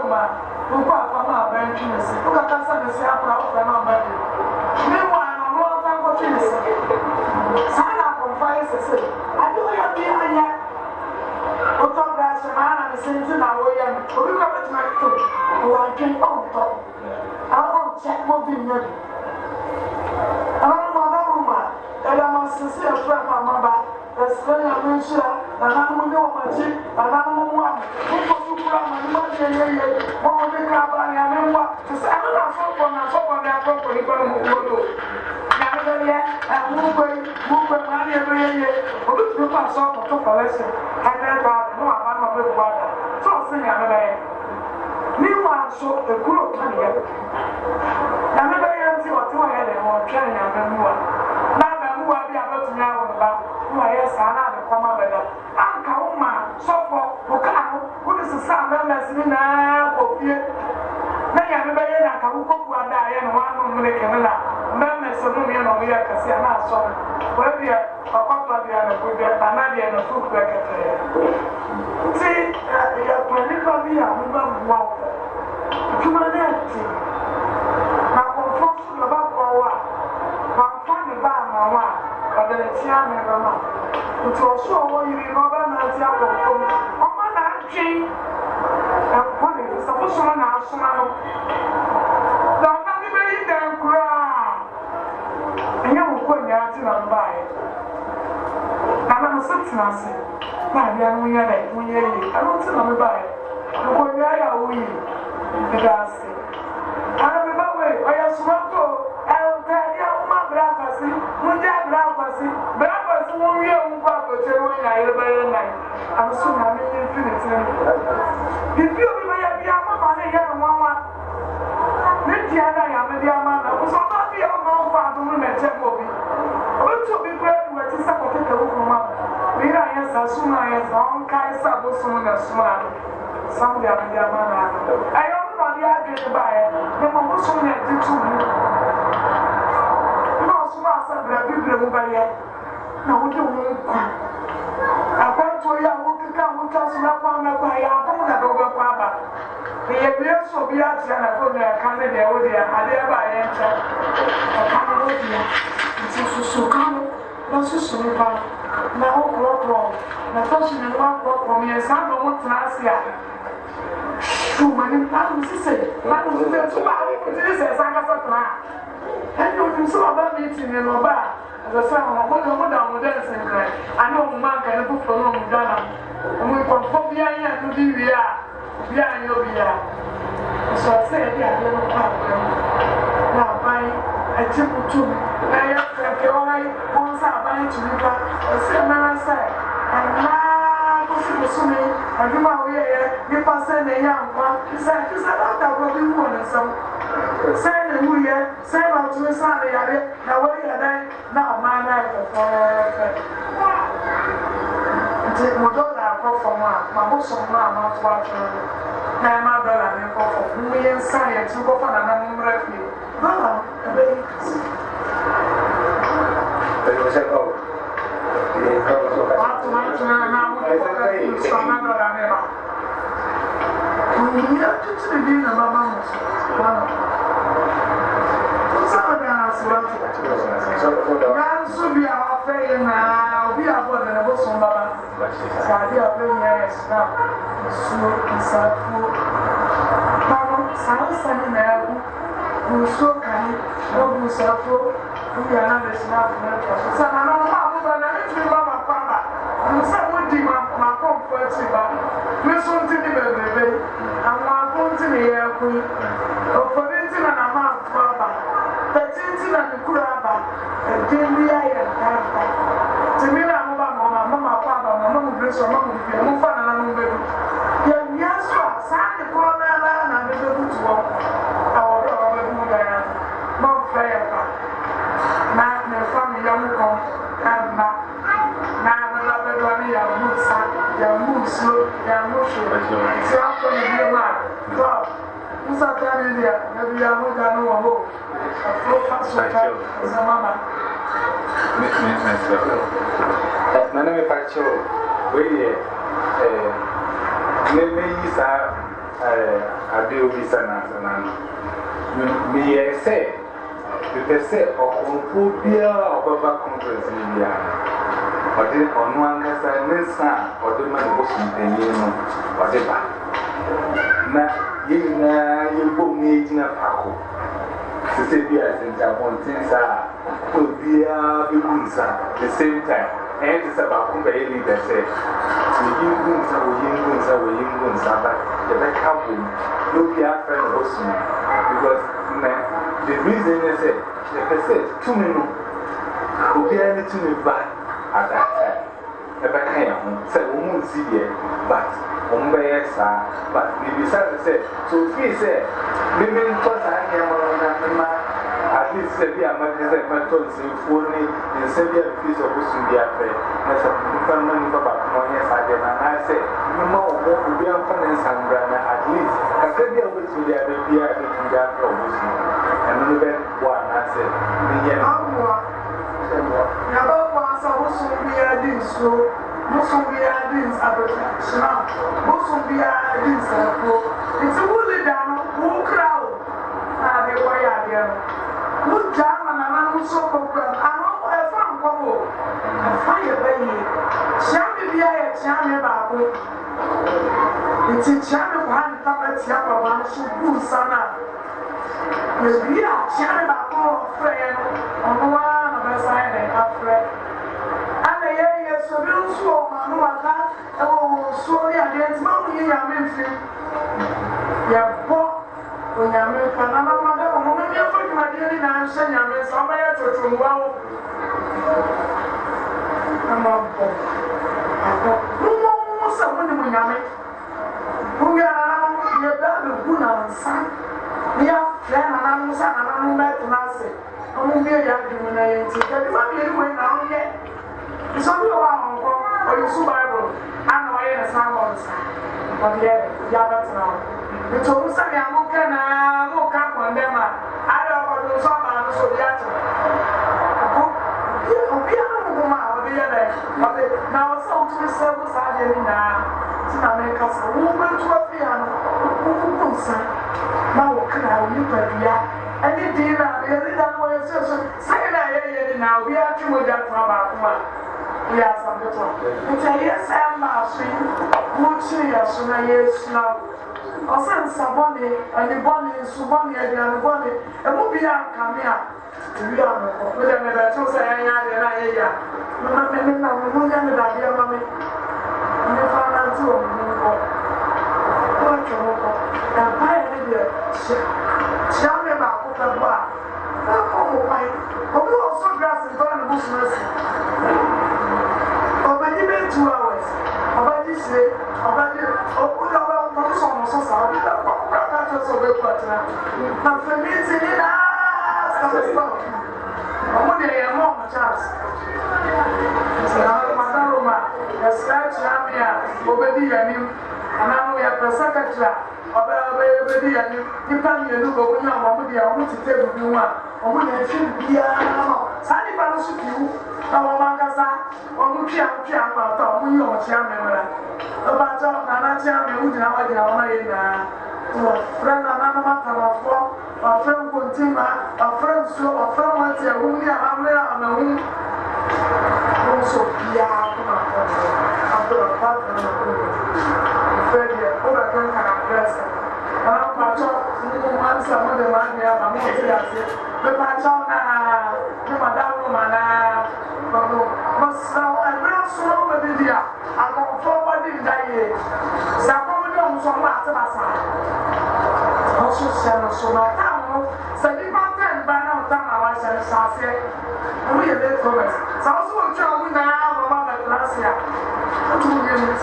ma uko afama abantwinese ukakasa ne se apra ofra na obade meanwhile no no afa ko twinese sana konfire sese ade o ya bi anya oto brass mana ne senti na wo ya obi ko betima to o antwen on to awo check mo bi nyo awo ma da ruma ela ma sese afra mama ba esenya menshira na namu ndio machi na namu mwa uko sukura manima yeye mo de ka ba ya menwa sese ana so ko na ko ni ko mo to na be ye mu ko ma ni be ye obi tu pa so ko to palese ana ba no aba ma be ba so se ya be ni wa so e kuro kan ya na me be ye ti o ti wa ye de mo twa ya be mu wa na ba mu wa bi abatu nya wo ba wa ye sana de koma beda anka wo ma sofo wo ka ho wo de sesa members ni na ko fie na ya me be ye na ka wo ko bu ada ye no wa no mle ke na members no me no ye ka se na so wo bi akwato bi na ko bi na bi na fu ku ka te ti ya ko ni ko bi ya mo ba wo kuma na ti na ko fo su ba ko wa ma fa ni ba ma wa but the chairman Rama, which was so you remember Nazia from Oman Archie, and one is supposed to now. Don't let me be there, cry. And you will put me out and buy it. And I'm sitting and say, my young woman, I don't tell me buy it. I'm going to die away. The gas. I remember way, I have smoked. I'll tell you, my brother, see, Muja Brabasi, Brabas, who we are Papa, when I ever night. I'm so happy infinity. If you be a young man, young mama, Nidiana, Yamadiama, was not the old man, father, who met Temple. But to be great, what is up with the woman? We are yes, as soon as on Kaisa, soon as smart. Some of the Yamana. I don't know the idea to buy it. The Momoson had to do. Now, what do you want? I went to your work account, which was not one of my own over Papa. The abuse will be out and I put their candidate over there. I thereby enter a Cambodia. It's so come, not so soon. Now, wrong. The person in one from me, and some don't want to ask you. Too many times, he said, that was the 2 hours. This is a and you saw about meeting in a bar as a son of one of them dancing. I know man can put for long Ghana. And we from Phobia to be we are. So I said, yeah, little problem. Now, I took to me. I have to go once I buy to me, but I said, man, I said, and now go to the swimming. And you might hear you pass in a young one. He said, I will be one and some. Say the William, say out to the Sunday, now where you are now, my life for Modola, from my most of my mouth watching. Now, my brother, and for me and science, you go for another refuge. No, Ade obi sana me say the say okonfo bia obaba conference ni bia ode onu angasa nesa ode ma de bosu denye no ode ba na yina yebo mi ejina pako se bia senja bontinsa obia be munsa the same time and it's about company leader say we yingunsa but the back up no be our friend also because the reason is that the say too many obia ni too many bad at that time the back home say we won't see there but but we decided to say so we say women cause I am at least be a magazine, my tones in phone, and send you a piece of Bussum be a prayer. As a money about 1 year, I say, no more will be on finance and brand at least. I said, there was to be a baby, I think we are from Bussum. And only then one, I said, never once I was so be a din so. Bussum be a din, Bussum be a din, it's a woolly down, who crowd. Ah, they were here. Good job, and I'm so program. I know a farm couple. A fire baby. Shammy be a chammy babu. It's a chammy behind the top of Tiapa, one should do sana. Yes, we are chammy babu, friend, on one of the side and afraid. And the year so real slow, man, who are that? Oh, sorry, against mommy, I'm in film. Yeah, what? When you're in Panama, woman, you're putting my dear in and saying, I'm in somewhere to wow. I'm a boy. Who knows someone when you're in? Who are your dad, who knows, son? Yeah, then I'm son, and I'm back to Nancy. I'm going to be a young woman. I'm going down yet. It's only a while or you so Bible. I know I am a son of the son. But yeah, that's now. It's almost like I'm okay now. I'm okay on them. I don't want to do something so the other. Now, so to the service, I didn't know. To make us a woman to a piano. Who say, now, can I live at the and the dinner, the other than what it says. Second, I now we are to that from our one. We are some little. It's a yes, I'm not seeing. Would see us when I yes now. Or send somebody and the body is Subani and the body. And we'll be out coming out. We are with them about to say, I Mamma, we don't have that dear mommy. And the father too. What you and buy an idiot. Tell me about what I buy. Oh, my. But we also grass and going to Bushmas. Over the 2 hours. About this day, about the now, for me, it's in it. I'm going to get more chance. Madame, a scratch, Obedi, and him, and now we have the secretary. Obedi, and you can't look over your mom. I want to tell you one. I want to be a Sally Banos with you. Our Magasa, or Lucia, about we are chairman. About Nana Chairman, who did not like our friend a friend continue, a friend so, a friend wants a woman, a woman. Also, after a partner, over a drink and a dress. And I'm not sure some of the man here, I'm not here. The Pachana, the Madame Romana, must now I bring so many dear. I come forward in that year. Sapomon, so much of us. Also, so my town, so if I turn by now, I shall say, we are there for us. So also, John, we now have a last year. 2 years.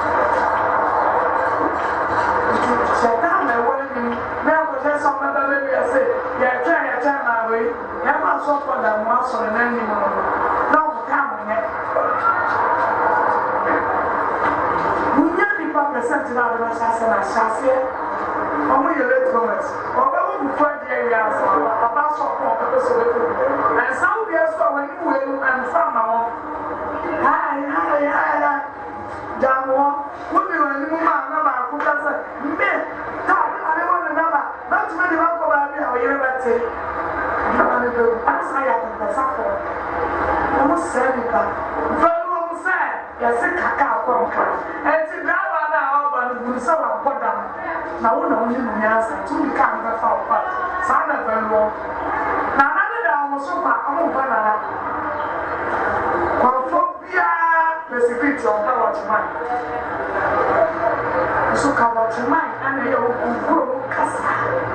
Shatan, I want him. Now, there's some other way I say, yeah, try my way. I'm not so for them once on an animal. No, come on. We have people presented out of us as an assassin. Only a little moments. Or before the areas about support and some years for when you will and from our Damo, would you and you are not about who does it? te nipa ne bɛwu asa yɛ akɔnkɔsafo ɔmo sɛ nipa mfɛnu ɔmo sɛ yɛse kaka akɔnka ɛti drama na ɔba no buru sɛ wabɔ dam na wo na wonye mu nyansa tumi ka no bɛfa wo pa saa na bɛnu na nane da ɔmo so pa ɔmo mpa nana kɔnfɔ biara pɛsikiriti ɔmpa wɔkyeman nso ka wɔkyeman ana yɛ ɔnkuro mu kasa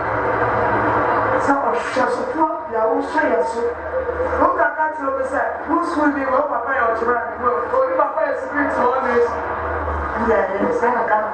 sɛ ɔhwɛ sofoɔ yɛ wohwɛ yɛ so woka ka kyerɛ me sɛ wosuo ni wɔ papa yɛ ɔkyeman ɔni papa yɛ sikiriti wɔ ne yɛ sɛ na gana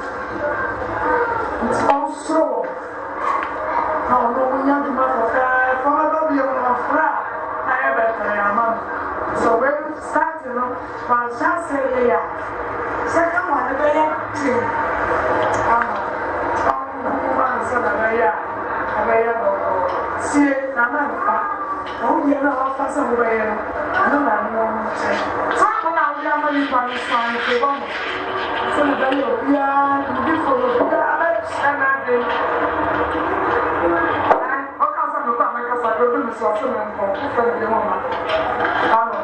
nti ɔnsoro wɔ na ɔno wonya dwuma fɔfɛɛfɔ ɔbɛba bia mu ɔfra a na yɛ bɛtɛrɛ ama no so when start no fanhyɛ asɛ yɛ a second one no bɛyɛ ten ama ɔnoma nsɛ na bɛyɛ a ɛbɛyɛ bɔbɔ sie na na mfa na wodeɛ no a wafa sɛ wobɛyɛ no ɛno na no nkyɛn saa ko na wode ama nipa no so a nfe bɔ mo sɛ ne bɛyɛ obiara nidi fo no obiara bɛkyerɛ no ade ɔka sɛ mekɔ a mɛkasa de obi me so ɔse me nkɔ wofɛ me de mɔ ma ano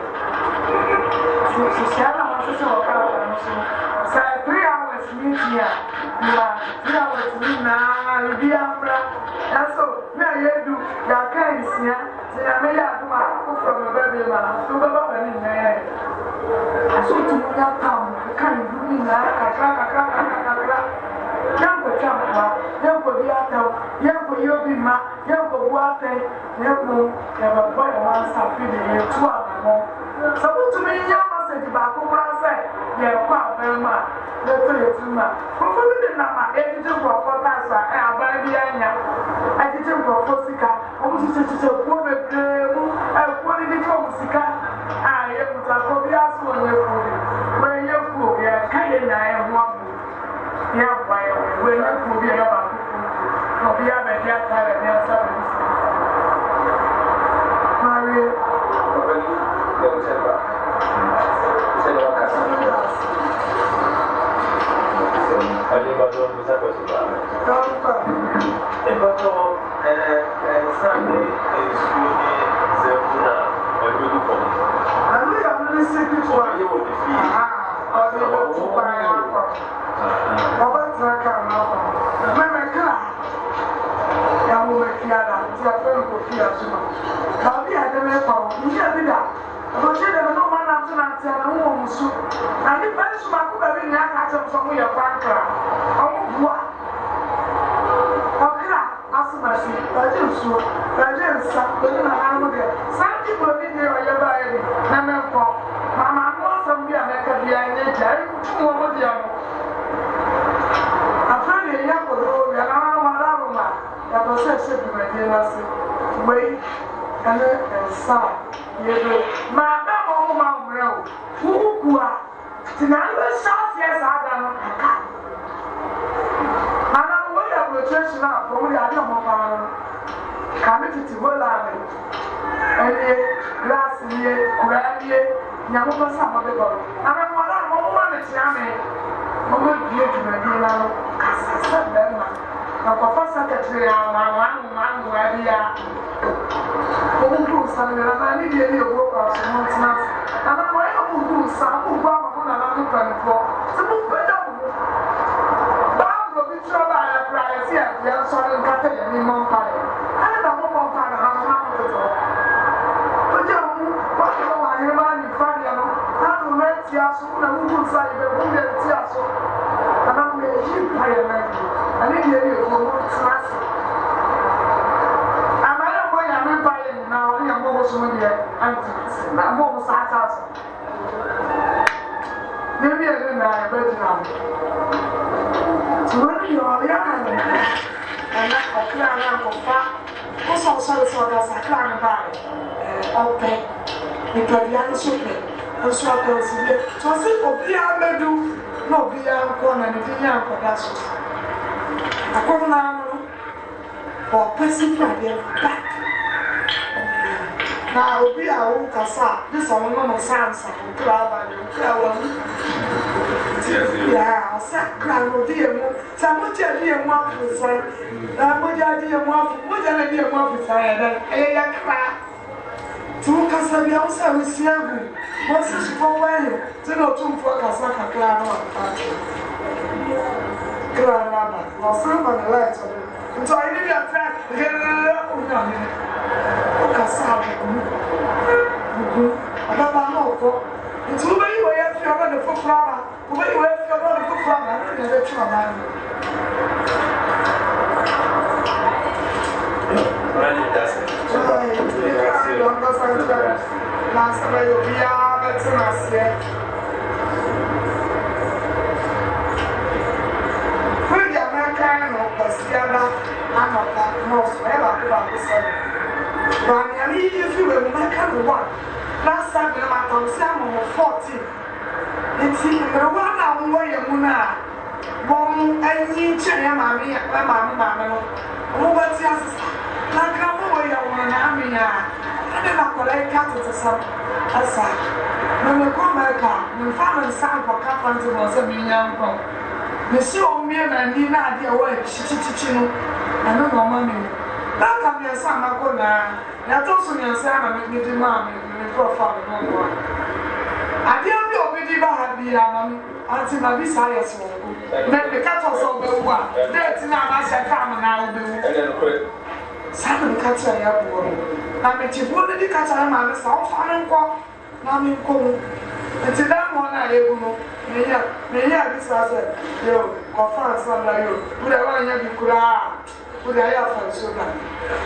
Sisiya na masisi wakala kanusu. Sa 3 hours meeting ya. Ma 3 hours ni na ibi ambra. Aso me ayedu ya kai sia. Se ya me ya kuma ku from baby ma. Tu baba ba ni me. Aso tu mo ya tam kan du ni na kakra. Yango chamwa, yango biata, yango yobi ma, yango buate, yango ya baba ya wansa fide ye tu amamo. Sabutu me nyama se di ba ko bra se ye kwa bema le to ye tuma ko ko bi na ma e ti ko ko ta sa e aba bi anya e ti ko ko sika o mu ti ko be bremu e ko ni di ko sika a ye mu ta ko bi aso ye ko we ye ko ye ka ye na e ho abu ya ba ye we ye ko bi ya ba ko bi ya be ya ta le ya sa be mari Yeah, Sakra, dear, Samuja, dear officer, Samuja, dear officer, dear officer, and I cry. Two Casabi also with Siago, what's this for while? To know two for Casaka Clara. Clara, or some on the lights of it. So I didn't attack the Casabi. I don't know. It's who you were if you're on the foot flower, who you were if you're on the foot flower, and the true man. Last time you'll be out, that's an asset. When the American was together, I'm not that most ever about the sun. But I mean, if you were American one. Last time I was 14. It's in the one hour way of Muna. One, I need to hear Mammy, who was your sister. Like I'm away on an army. I didn't collect cattle to some. I said, when we come back, we found a sound for Captain was a young girl. Monsieur me and Nina, dear way, chichino. I don't know, mommy. That can be a son of Gona. That's also your son, and make me mammy. Profile no more. I didn't be obedient by the until my desire so. Make the cattle so be one. That's now I shall come and I will be. Simon catcher, I have one. I met you for the catcher, my son, and walk. Now you come. Until that one I will. May I this as a yo, or France, like you. Would I want you to cry? Would I have for sugar?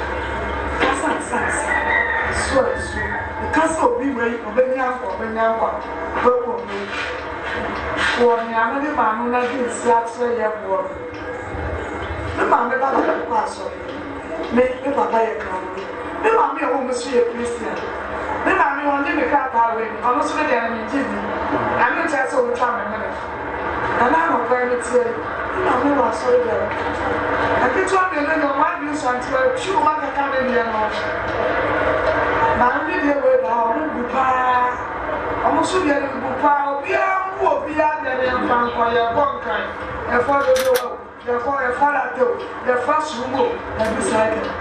So, the castle be ready for Benyan for Benyan, but for me. For me, I'm not even like this, actually, I work. The mamma about the castle. Make me buy a company. The mammy almost see a Christian. The mammy wanted to cut away, almost with the enemy, Jimmy. I'm not just all the time a minute. And I'm a private here. The mammy was so there. I can tell you, why you sent to a few months a Canadian. I really went out of the car. Almost to the end of the car, we are poor beyond the young man for your bunker. And for the door, therefore, a father, the first room, and beside it.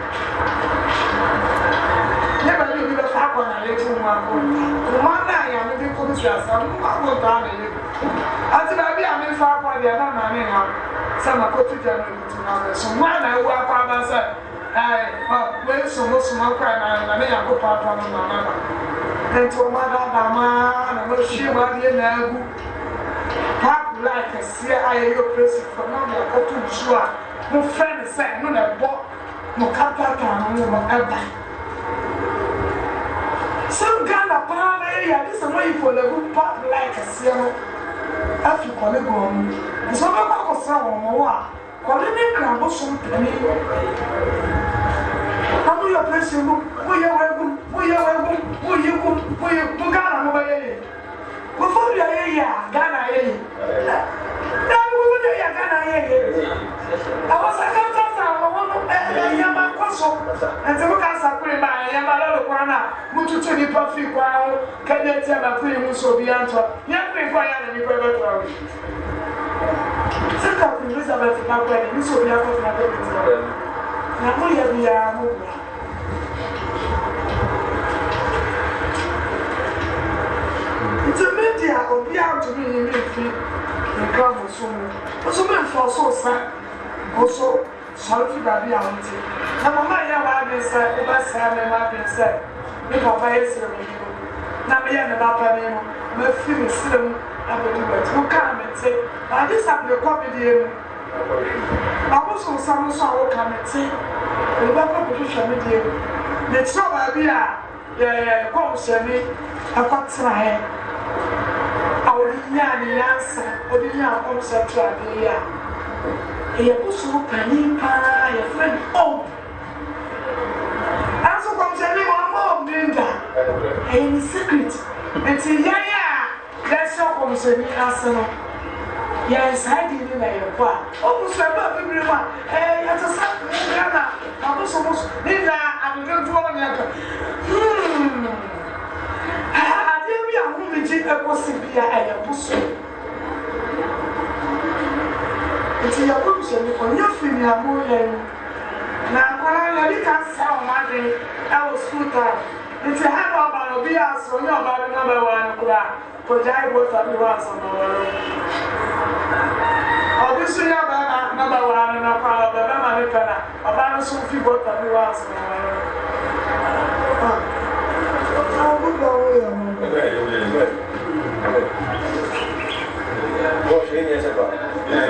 Never knew you were far on a little one. The one I am in the police, I'm not down in it. As if I be a man far on the other man, some are put together to another. So, one I walk by myself. When so much more crime, I may have go part from my mother. Then to Mother Dama, and I she might be a nagoo. Pap like a CIA press for no to sure. No friend said, no, that bought no captain, no ever. Some kind of power area, this is way for the good pap like a seal. After calling home, so I was so calling me crumble some penny. How your pressure look? Will you Ghana? Before you are Ghana, I was a cancer, Yama Cosso, and the Lucas put by Yamala Lopana, Mutu the Puffy, while Cadet Muso Bianto, young people, and you ever set up Elizabeth, my wedding, this will be a good. Now, we are it's a media of the out to me in the feet. The crowd was so many for so sad. Also, sorry for that. Now, my young man said, the best Sam and said, the papa is here. Now, me and the papa name, my film is still, I believe it. Who come and say, I just have the copy here. I also some sorrow come and say, the back position with you. The trouble be a course, a part the answer, or the young concept of the year. A also penny pie, a friend. Oh, as a concerning one more danger, any secret. And say, that's your concerning arsenal. Yes, I didn't know your part. Almost about everyone. Hey, as a son, I was almost in I'm going to one another. I didn't be a woman, a possibly a bush. It's your function for your family. Now, when you can sell money, I was school time. It's a hand of be asked for your body number 1 o'clock. For Jai both of you once on the world. Obviously, number 1 and a power of the American, about so few both of you once on the world. I'll go away. What is it about?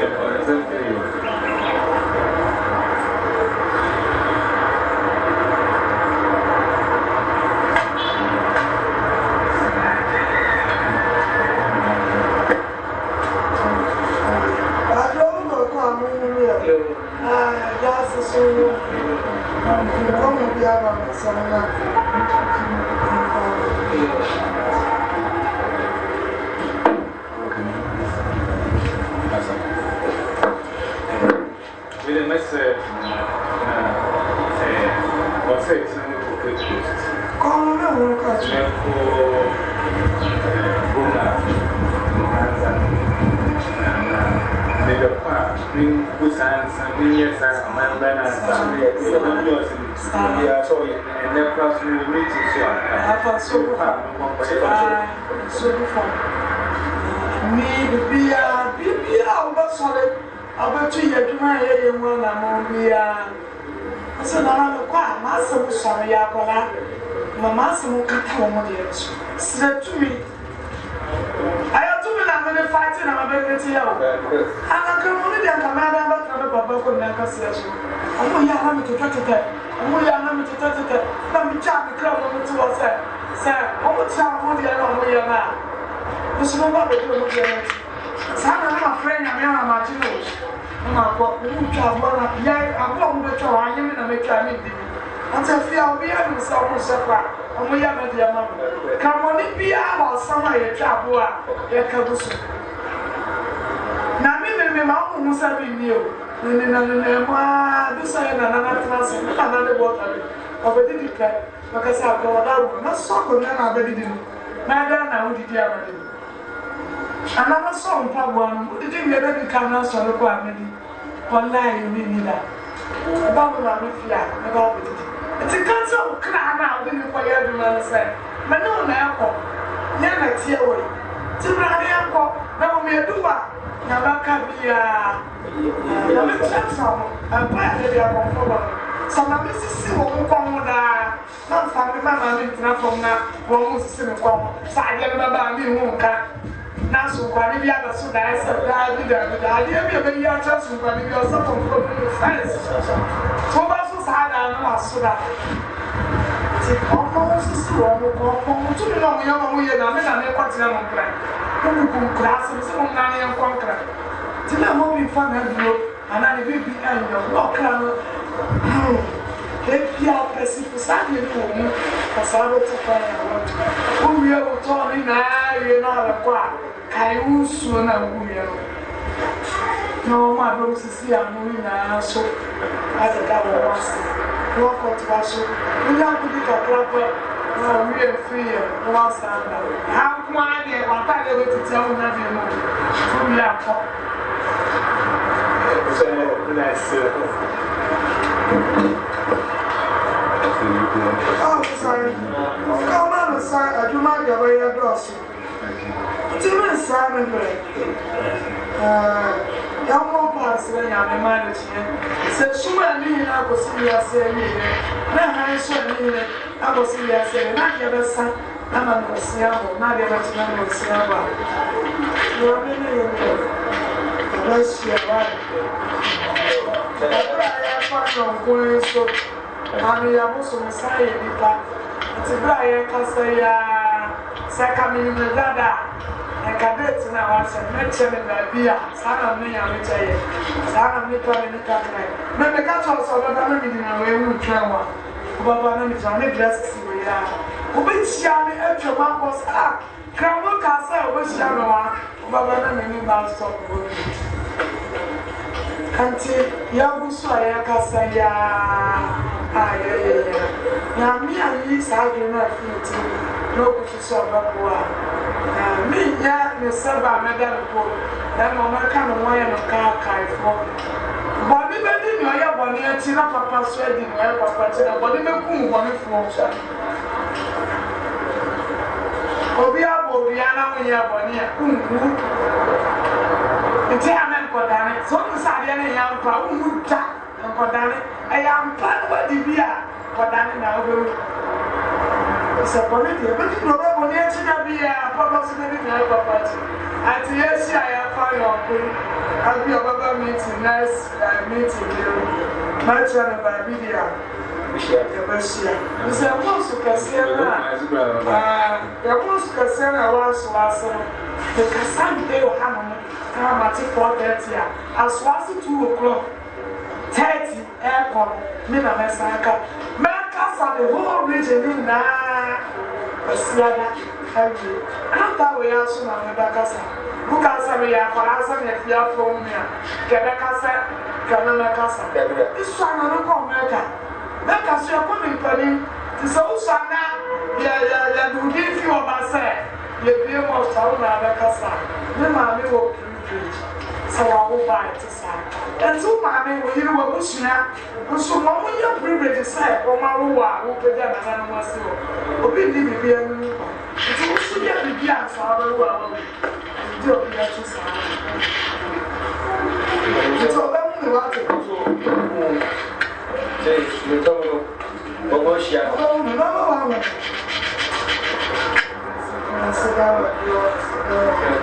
Another song, problem. Did you ever become a sort of family? One line you need that. About the fear, about it. It's a cancer of crime out in for everyone said. But no, now, never tear away. Timberlake, now we do what? Now, can be a some of Mrs. Simon Comoda, not family, mamma, from now, one was Simon Comoda, Sagan about me, won't cut. Now, so why did you have a so nice idea of a year just when you are something from the fence? So that's what's hard and so that it's almost wrong. To be long, young women, I never continue on plan. Who can class and some money and conquer. Till I'm hoping fun and you, and I will be and your locker. If you are Pacific Sunday, because I will take fire. Who we are talking now, you know, a quack. I will soon no, my brothers see I'm moving now, so as a governor was walk out to us. We have to be a proper, we are free, one standard. How come I get one time to tell me nothing more? So we are for. Oh, sorry. Come on, sorry, I do not get away across. Timmy Simon, young more parts than I manage here. Said, Schumann, I was see you saying, I saw me, I was see you saying, not your son, I'm not Seattle, not your man of Seattle. You are really bless you, right? I found on going so, and we are also Messiah. It's a Brian Castaya, Sacramento, Dada. I can't now answer, mention in the beer, son of me, I will tell you. Son of me, calling the country. When the catch also got a meeting away, we will travel. Baba, let me try to dress we are. Which yammy at your mouth was up. Cromwell Castle, which yammer, Baba, let me not stop. Until Yabuso, I can say, now me and you, I do not feel no good to solve up. Me, yeah, the server, Madame Paul, that moment come away and a car for. Bonnie, baby, you are Bonnie and Tina Papa sweating, where Papa Tina, Bonnie, the Bonnie for. Obia Bobiana, we are Bonnie. The chairman got done it, so the Sadian young crowd who jack and got done it. I am plan what the beer got done it now. It's a political, but you know, when you're to be a purpose in the property. At the yes, I am fine on me. I'll be a Baba meeting, nice meeting here. My channel by video. It's a most of Cassandra. The most Cassandra was last the Cassandra will have time at 4:30. As was it 2 o'clock. 30 airport, Mina Messaka. Maka the whole region in Siada. After we are soon on the Bacasa. Who can say we are for us and if you are from here? Quebecasa, Canamacasa. This one I don't call America. Make us your coming penny. This also now, yeah, do give you a say. You be more town Abacasa. The mammy will preach. So I will buy it to say. And so, mammy, will you a bush now? And so, mamma, you're privileged to say, oh, my who put them as I was so. Obey me, be a new one. It's also yet the gas, I will do it to say. It's all about the water. Say, you don't know. What was she? Oh, no. I said,